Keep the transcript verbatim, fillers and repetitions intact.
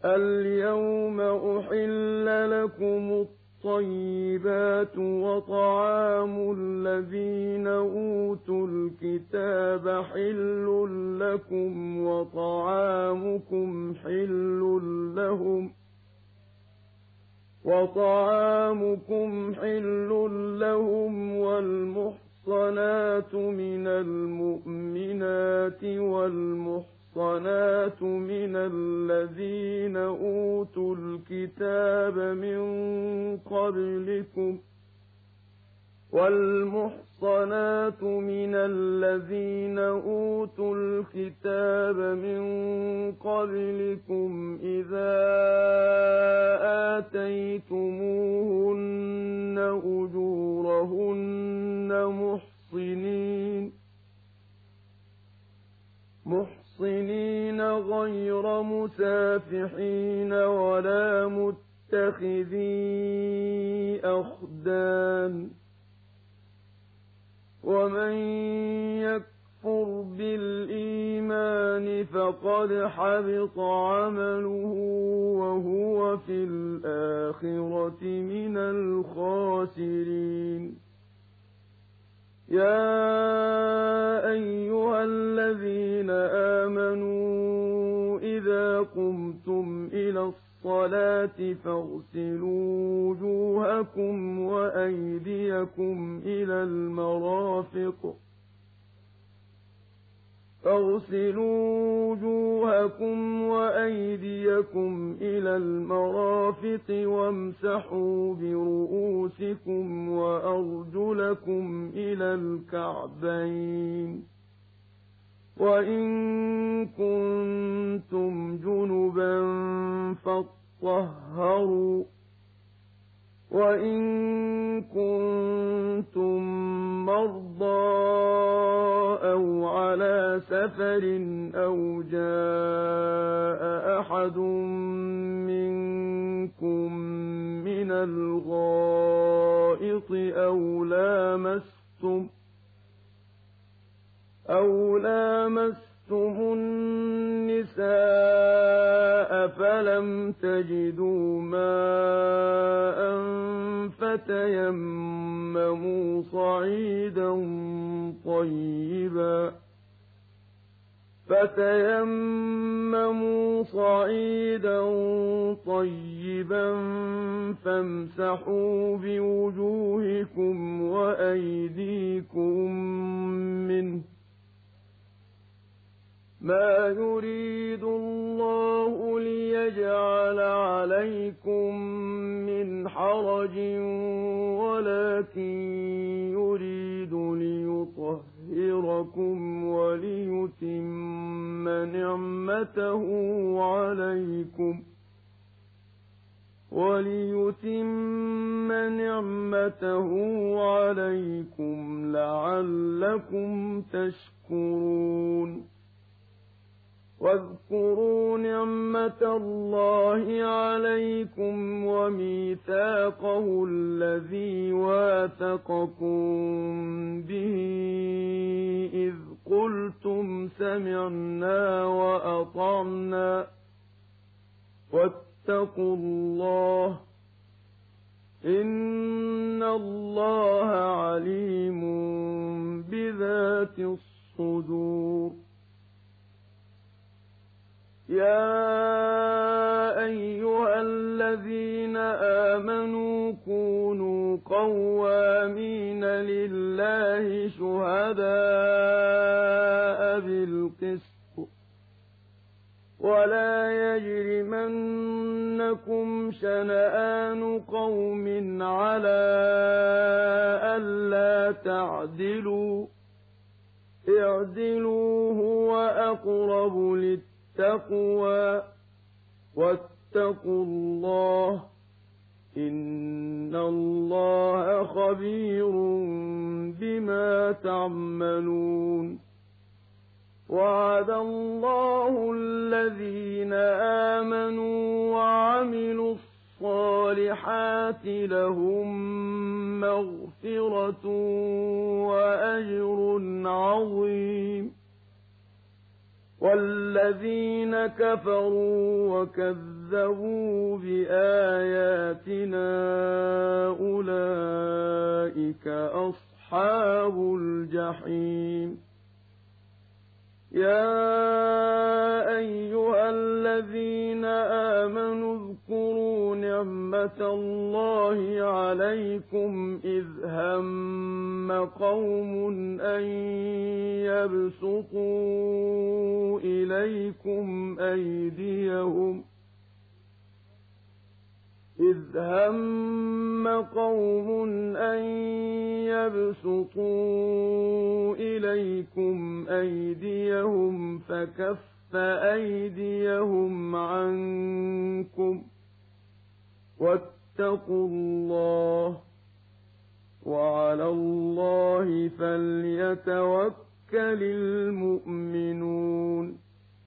اليوم أحل لكم الطيبات وطعام الذين أوتوا الكتاب حل لكم وطعامكم حل لهم وطعامكم حل لهم والمحصنات من المؤمنات والمحصنات من الذين أوتوا الكتاب من قبلكم والمحصنات من الذين أوتوا الكتاب من قبلكم إذا آتيتموهن أجورهن محصنين محصنين غير مسافحين ولا متخذي أخدان ومن يكفر بالإيمان فقد حبط عمله وهو في الآخرة من الخاسرين يا أيها الذين آمنوا إذا قمتم إلى الصلاة فاغسلوا وجوهكم وأيديكم إلى المرافق فاغسلوا وجوهكم وأيديكم إلى المرافق وامسحوا برؤوسكم وأرجلكم إلى الكعبين وإن كنتم جنبا فاطهروا وإن كنتم مرضى أو على سفر أو جاء أحد منكم من الغائط أو لامستم أو لامستم النساء فلم تجدوا ماء فتيمموا صعيدا طيبا فتيمموا صعيدا طيبا فامسحوا بوجوهكم وأيديكم منه ما يريد الله ليجعل عليكم من حرج ولكن يريد ليطهركم وليتم نعمته عليكم وليتم نعمته عليكم لعلكم تشكرون واذكروا نعمة الله عليكم وميثاقه الذي واثقكم به إذ قلتم سمعنا وأطعنا واتقوا الله إن الله عليم بذات الصدور يا أيها الذين آمنوا كونوا قوامين لله شهداء بالقسط ولا يجرمنكم شنآن قوم على ألا تعدلوا اعدلوا هو أقرب للتقوى التقوى واتقوا الله إن الله خبير بما تعملون وعد الله الذين آمنوا وعملوا الصالحات لهم مغفرة وأجر عظيم والذين كفروا وكذبوا بآياتنا أولئك أصحاب الجحيم يا أيها الذين آمنوا اذكروا نعمة الله عليكم إذ هم قوم أن يبسطوا إليكم أيديهم إذ هم قوم أن يبسطوا إليكم أيديهم فكف أيديهم عنكم واتقوا الله وعلى الله فليتوكل المؤمنون